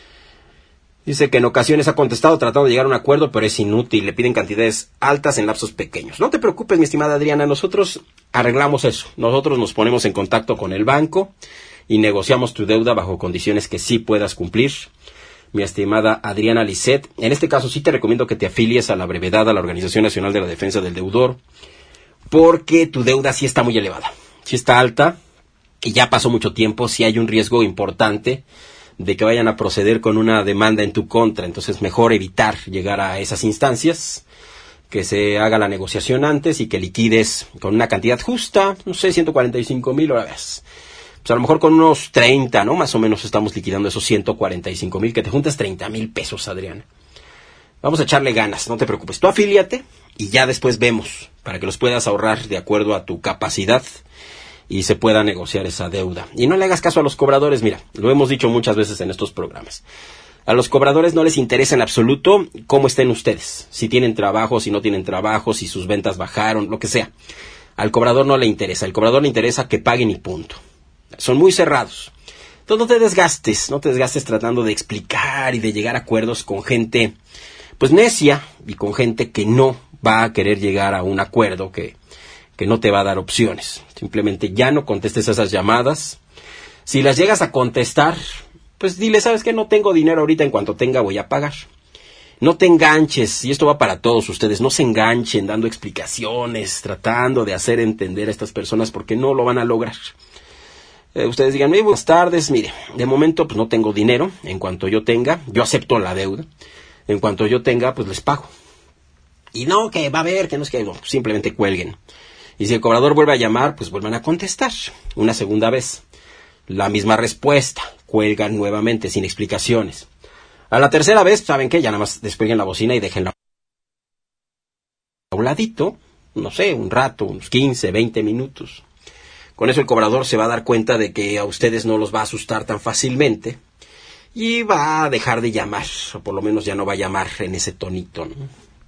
Dice que en ocasiones ha contestado tratando de llegar a un acuerdo, pero es inútil, le piden cantidades altas en lapsos pequeños. No te preocupes, mi estimada Adriana, nosotros arreglamos eso. Nosotros nos ponemos en contacto con el banco y negociamos tu deuda bajo condiciones que sí puedas cumplir. Mi estimada Adriana Lisset, en este caso sí te recomiendo que te afilies a la brevedad a la Organización Nacional de la Defensa del Deudor, porque tu deuda sí está muy elevada, sí está alta, y ya pasó mucho tiempo, sí hay un riesgo importante de que vayan a proceder con una demanda en tu contra. Entonces mejor evitar llegar a esas instancias, que se haga la negociación antes y que liquides con una cantidad justa, no sé, 145,000 horas. Pues a lo mejor con unos 30, ¿no? Más o menos estamos liquidando esos 145,000, que te juntas 30,000 pesos, Adriana. Vamos a echarle ganas, no te preocupes. Tú afíliate y ya después vemos, para que los puedas ahorrar de acuerdo a tu capacidad y se pueda negociar esa deuda. Y no le hagas caso a los cobradores, mira, lo hemos dicho muchas veces en estos programas. A los cobradores no les interesa en absoluto cómo estén ustedes, si tienen trabajo, si no tienen trabajo, si sus ventas bajaron, lo que sea. Al cobrador no le interesa, al cobrador le interesa que paguen y punto. Son muy cerrados. Entonces no te desgastes tratando de explicar y de llegar a acuerdos con gente pues necia y con gente que no va a querer llegar a un acuerdo, que no te va a dar opciones. Simplemente ya no contestes esas llamadas. Si las llegas a contestar, pues dile, ¿sabes qué? No tengo dinero ahorita, en cuanto tenga voy a pagar. No te enganches, y esto va para todos ustedes, no se enganchen dando explicaciones, tratando de hacer entender a estas personas porque no lo van a lograr. Ustedes digan, buenas tardes, mire, de momento pues no tengo dinero, en cuanto yo tenga, yo acepto la deuda, en cuanto yo tenga pues les pago. Y no, que va a haber, que no es que, no, simplemente cuelguen. Y si el cobrador vuelve a llamar, pues vuelvan a contestar una segunda vez. La misma respuesta, cuelgan nuevamente sin explicaciones. A la tercera vez, ¿saben qué? Ya nada más descuelguen la bocina y déjenla a un ladito, no sé, un rato, unos 15, 20 minutos. Con eso el cobrador se va a dar cuenta de que a ustedes no los va a asustar tan fácilmente y va a dejar de llamar, o por lo menos ya no va a llamar en ese tonito, ¿no?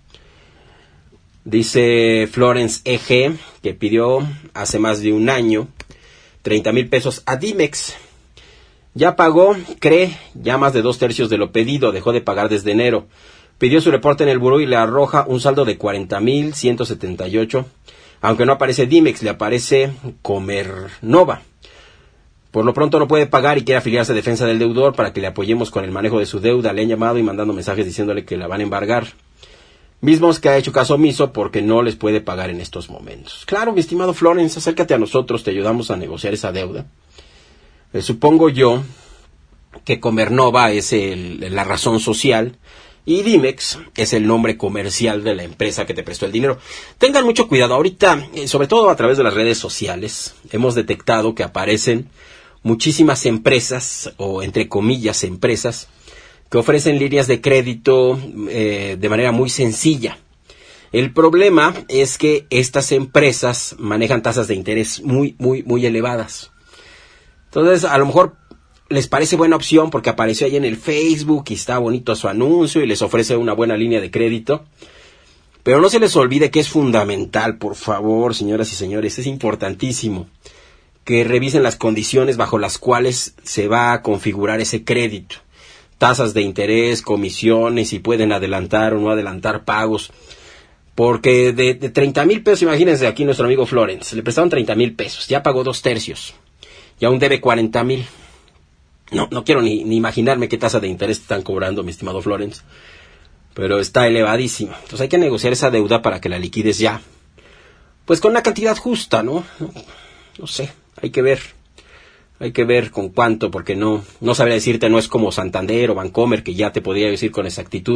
Dice Florence E.G. que pidió hace más de un año 30,000 pesos a Dimex. Ya pagó, cree, ya más de 2/3 de lo pedido, dejó de pagar desde enero. Pidió su reporte en el buró y le arroja un saldo de 40,178. Aunque no aparece Dimex, le aparece Comernova. Por lo pronto no puede pagar y quiere afiliarse a Defensa del Deudor para que le apoyemos con el manejo de su deuda. Le han llamado y mandando mensajes diciéndole que la van a embargar. Mismos que ha hecho caso omiso porque no les puede pagar en estos momentos. Claro, mi estimado Florence, acércate a nosotros, te ayudamos a negociar esa deuda. Supongo yo que Comernova es la razón social y Dimex es el nombre comercial de la empresa que te prestó el dinero. Tengan mucho cuidado. Ahorita, sobre todo a través de las redes sociales, hemos detectado que aparecen muchísimas empresas, o entre comillas empresas, que ofrecen líneas de crédito de manera muy sencilla. El problema es que estas empresas manejan tasas de interés muy, muy, muy elevadas. Entonces, a lo mejor les parece buena opción porque apareció ahí en el Facebook y está bonito su anuncio y les ofrece una buena línea de crédito. Pero no se les olvide que es fundamental, por favor, señoras y señores, es importantísimo que revisen las condiciones bajo las cuales se va a configurar ese crédito. Tasas de interés, comisiones, si pueden adelantar o no adelantar pagos. Porque de 30,000 pesos, imagínense aquí nuestro amigo Florence, le prestaron 30,000 pesos, ya pagó 2/3. Y aún debe 40,000. No quiero ni imaginarme qué tasa de interés están cobrando, mi estimado Florence. Pero está elevadísima. Entonces hay que negociar esa deuda para que la liquides ya. Pues con una cantidad justa, ¿no? No sé, hay que ver. Hay que ver con cuánto, porque no sabría decirte, no es como Santander o Bancomer, que ya te podría decir con exactitud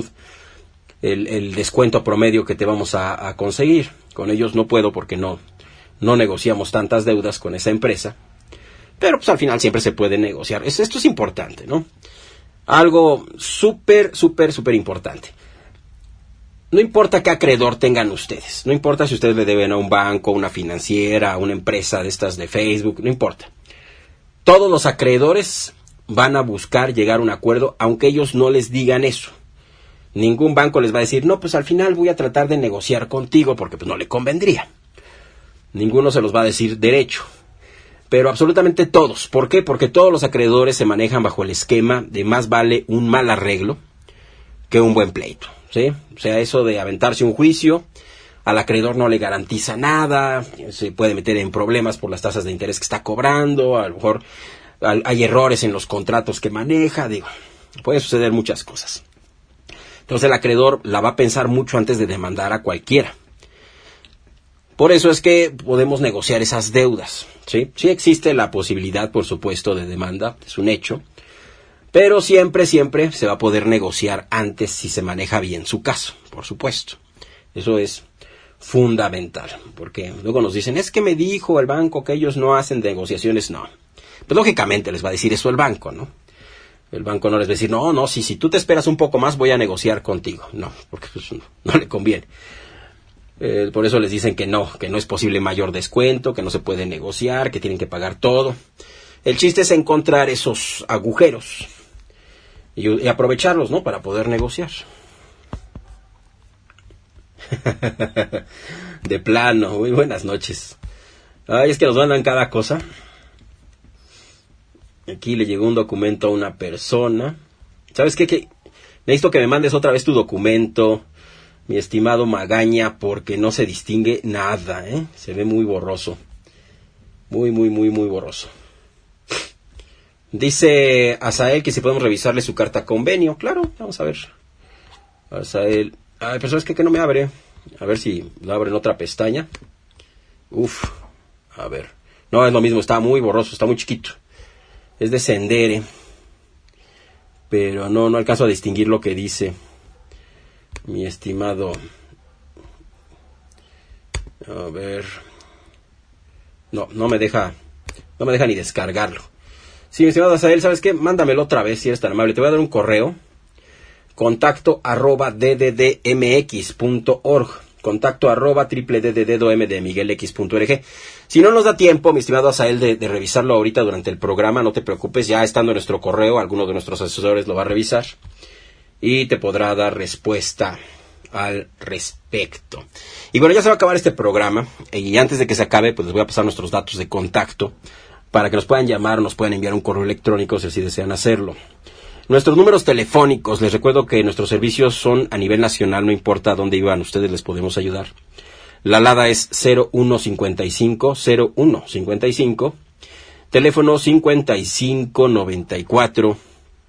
el descuento promedio que te vamos a conseguir. Con ellos no puedo porque no negociamos tantas deudas con esa empresa. Pero pues al final siempre se puede negociar. Esto es importante, ¿no? Algo súper importante. No importa qué acreedor tengan ustedes. No importa si ustedes le deben a un banco, a una financiera, a una empresa de estas de Facebook. No importa. Todos los acreedores van a buscar llegar a un acuerdo, aunque ellos no les digan eso. Ningún banco les va a decir, no, pues al final voy a tratar de negociar contigo, porque pues no le convendría. Ninguno se los va a decir derecho. Pero absolutamente todos. ¿Por qué? Porque todos los acreedores se manejan bajo el esquema de más vale un mal arreglo que un buen pleito, ¿sí? O sea, eso de aventarse un juicio, al acreedor no le garantiza nada, se puede meter en problemas por las tasas de interés que está cobrando, a lo mejor hay errores en los contratos que maneja, puede suceder muchas cosas. Entonces el acreedor la va a pensar mucho antes de demandar a cualquiera. Por eso es que podemos negociar esas deudas, ¿sí? Sí existe la posibilidad, por supuesto, de demanda, es un hecho, pero siempre se va a poder negociar antes si se maneja bien su caso, por supuesto. Eso es fundamental, porque luego nos dicen, es que me dijo el banco que ellos no hacen negociaciones. No, pues lógicamente les va a decir eso el banco, ¿no? El banco no les va a decir, no, si tú te esperas un poco más voy a negociar contigo. No, porque pues, no le conviene. Por eso les dicen que no es posible mayor descuento, que no se puede negociar, que tienen que pagar todo. El chiste es encontrar esos agujeros y aprovecharlos, ¿no? Para poder negociar. De plano, muy buenas noches. Ay, es que nos mandan cada cosa. Aquí le llegó un documento a una persona. ¿Sabes qué? Necesito que me mandes otra vez tu documento, mi estimado Magaña, porque no se distingue nada, ¿eh? Se ve muy borroso. Muy borroso. Dice Azael que si podemos revisarle su carta convenio. Claro, vamos a ver. Azael. Ay, pero ¿sabes qué? Que no me abre. A ver si lo abre en otra pestaña. A ver. No, es lo mismo, está muy borroso, está muy chiquito. Es de Sendere. Pero no alcanzo a distinguir lo que dice. Mi estimado. A ver. No me deja ni descargarlo. Sí, mi estimado Azael, ¿sabes qué? Mándamelo otra vez si eres tan amable. Te voy a dar un correo. contacto@ddmx.org. contacto@www.mdmiguelx.org. Si no nos da tiempo, mi estimado Azael, de revisarlo ahorita durante el programa, no te preocupes, ya estando en nuestro correo, alguno de nuestros asesores lo va a revisar y te podrá dar respuesta al respecto. Y bueno, ya se va a acabar este programa y antes de que se acabe, pues les voy a pasar nuestros datos de contacto para que nos puedan llamar o nos puedan enviar un correo electrónico si así desean hacerlo. Nuestros números telefónicos, les recuerdo que nuestros servicios son a nivel nacional, no importa dónde iban ustedes, les podemos ayudar. La alada es 0155, teléfono 5594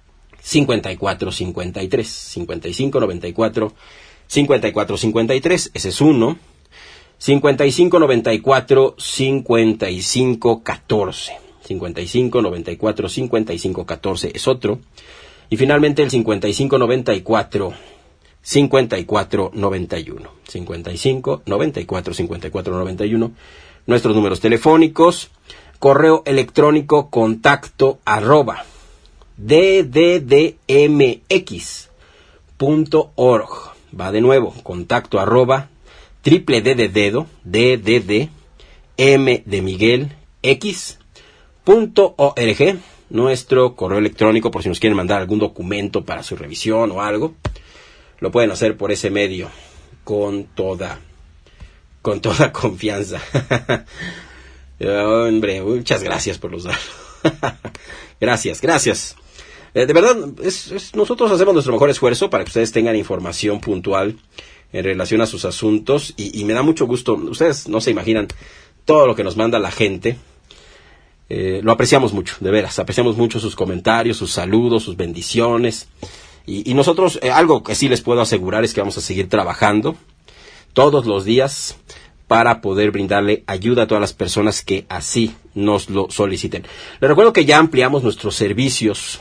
5453, 5594 5453, ese es uno. 5594 5514, 5594 5514 es otro. Y finalmente el 5594 5491, 5594 5491, nuestros números telefónicos, correo electrónico contacto @ dddmx.org. Va de nuevo, contacto @ triple D de dedo, D de M de Miguel, X.org, nuestro correo electrónico por si nos quieren mandar algún documento para su revisión o algo. Lo pueden hacer por ese medio con toda confianza. Hombre, muchas gracias por los datos. Gracias. De verdad, nosotros hacemos nuestro mejor esfuerzo para que ustedes tengan información puntual en relación a sus asuntos y me da mucho gusto. Ustedes no se imaginan todo lo que nos manda la gente. Lo apreciamos mucho, de veras. Apreciamos mucho sus comentarios, sus saludos, sus bendiciones. Y nosotros, algo que sí les puedo asegurar es que vamos a seguir trabajando todos los días para poder brindarle ayuda a todas las personas que así nos lo soliciten. Les recuerdo que ya ampliamos nuestros servicios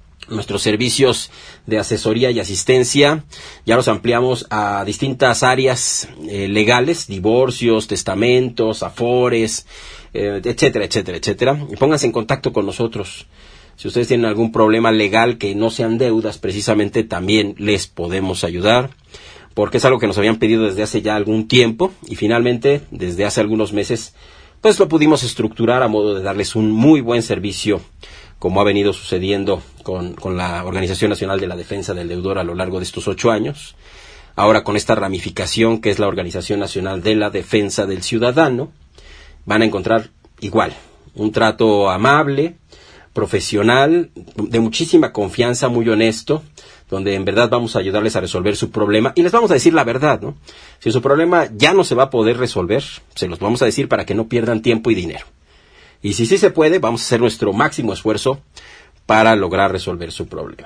de asesoría y asistencia, ya los ampliamos a distintas áreas legales, divorcios, testamentos, afores, etcétera. Y pónganse en contacto con nosotros. Si ustedes tienen algún problema legal que no sean deudas, precisamente también les podemos ayudar, porque es algo que nos habían pedido desde hace ya algún tiempo y finalmente, desde hace algunos meses, pues lo pudimos estructurar a modo de darles un muy buen servicio, como ha venido sucediendo con la Organización Nacional de la Defensa del Deudor a lo largo de estos 8 años. Ahora con esta ramificación que es la Organización Nacional de la Defensa del Ciudadano, van a encontrar igual un trato amable, profesional, de muchísima confianza, muy honesto, donde en verdad vamos a ayudarles a resolver su problema y les vamos a decir la verdad, ¿no? Si su problema ya no se va a poder resolver, se los vamos a decir para que no pierdan tiempo y dinero. Y si sí se puede, vamos a hacer nuestro máximo esfuerzo para lograr resolver su problema.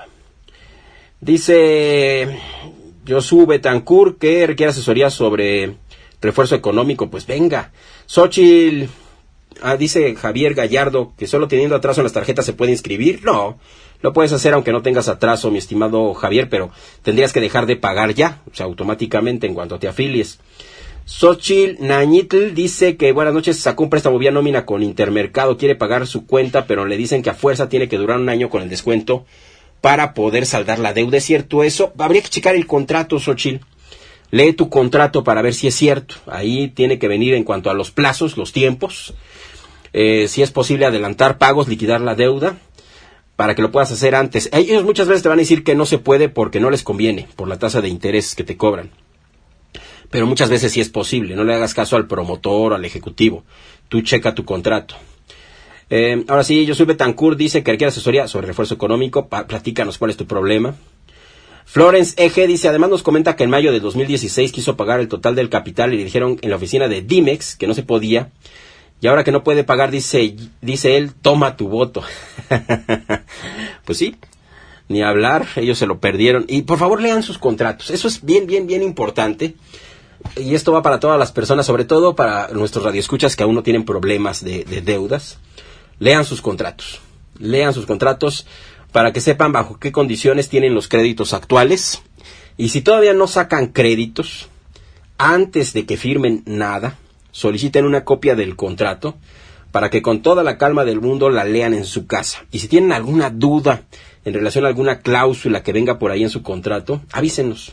Dice Josué Betancourt que requiere asesoría sobre refuerzo económico. Pues venga. Xochitl, dice Javier Gallardo que solo teniendo atraso en las tarjetas se puede inscribir. No, lo puedes hacer aunque no tengas atraso, mi estimado Javier, pero tendrías que dejar de pagar ya, o sea, automáticamente en cuanto te afilies. Xochitl Nañitl dice que buenas noches, sacó un préstamo vía nómina con Intermercado, quiere pagar su cuenta, pero le dicen que a fuerza tiene que durar un año con el descuento para poder saldar la deuda. ¿Es cierto eso? Habría que checar el contrato, Xochitl. Lee tu contrato para ver si es cierto. Ahí tiene que venir en cuanto a los plazos, los tiempos. Si es posible adelantar pagos, liquidar la deuda, para que lo puedas hacer antes. Ellos muchas veces te van a decir que no se puede porque no les conviene, por la tasa de interés que te cobran. Pero muchas veces sí es posible. No le hagas caso al promotor o al ejecutivo. Tú checa tu contrato. Ahora sí, Josué Betancourt dice que requiere asesoría sobre refuerzo económico. Platícanos cuál es tu problema. Florence Eje dice, además nos comenta que en mayo de 2016 quiso pagar el total del capital y le dijeron en la oficina de Dimex que no se podía, Y ahora que no puede pagar, dice él, toma tu voto. Pues sí, ni hablar, ellos se lo perdieron. Y por favor lean sus contratos, eso es bien importante. Y esto va para todas las personas, sobre todo para nuestros radioescuchas que aún no tienen problemas de deudas. Lean sus contratos para que sepan bajo qué condiciones tienen los créditos actuales. Y si todavía no sacan créditos, antes de que firmen nada, soliciten una copia del contrato para que con toda la calma del mundo la lean en su casa. Y si tienen alguna duda en relación a alguna cláusula que venga por ahí en su contrato, avísenos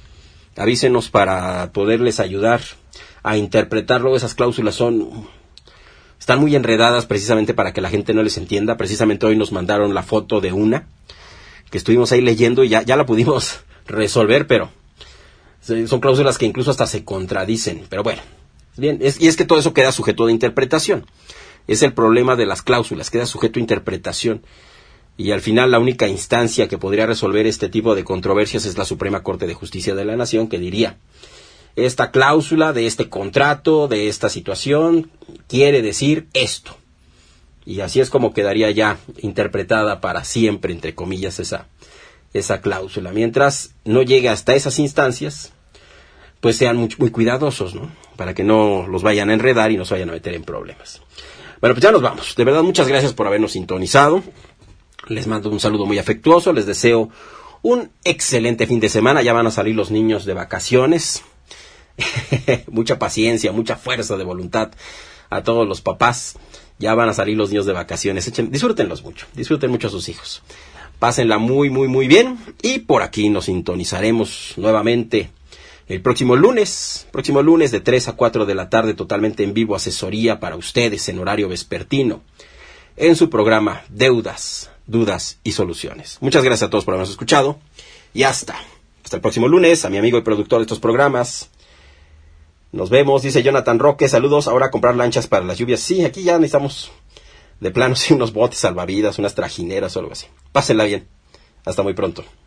para poderles ayudar a interpretarlo. Esas cláusulas están muy enredadas precisamente para que la gente no les entienda. Precisamente hoy nos mandaron la foto de una que estuvimos ahí leyendo y ya la pudimos resolver, pero son cláusulas que incluso hasta se contradicen. Pero bueno, bien, es que todo eso queda sujeto de interpretación. Es el problema de las cláusulas, queda sujeto a interpretación. Y al final la única instancia que podría resolver este tipo de controversias es la Suprema Corte de Justicia de la Nación, que diría: esta cláusula de este contrato, de esta situación, quiere decir esto. Y así es como quedaría ya interpretada para siempre, entre comillas, esa cláusula. Mientras no llegue hasta esas instancias, pues sean muy cuidadosos, ¿no? Para que no los vayan a enredar y nos vayan a meter en problemas. Bueno, pues ya nos vamos. De verdad, muchas gracias por habernos sintonizado. Les mando un saludo muy afectuoso, les deseo un excelente fin de semana. Ya van a salir los niños de vacaciones. Mucha paciencia, mucha fuerza de voluntad a todos los papás. Ya van a salir los niños de vacaciones. Disfrútenlos mucho, disfruten mucho a sus hijos. Pásenla muy bien. Y por aquí nos sintonizaremos nuevamente el próximo lunes de 3 a 4 de la tarde, totalmente en vivo, asesoría para ustedes en horario vespertino, en su programa Deudas, Dudas y Soluciones. Muchas gracias a todos por habernos escuchado y hasta el próximo lunes. A mi amigo y productor de estos programas, nos vemos. Dice Jonathan Roque, saludos. Ahora a comprar lanchas para las lluvias. Sí, aquí ya necesitamos de plano sí unos botes salvavidas, unas trajineras o algo así. Pásenla bien, hasta muy pronto.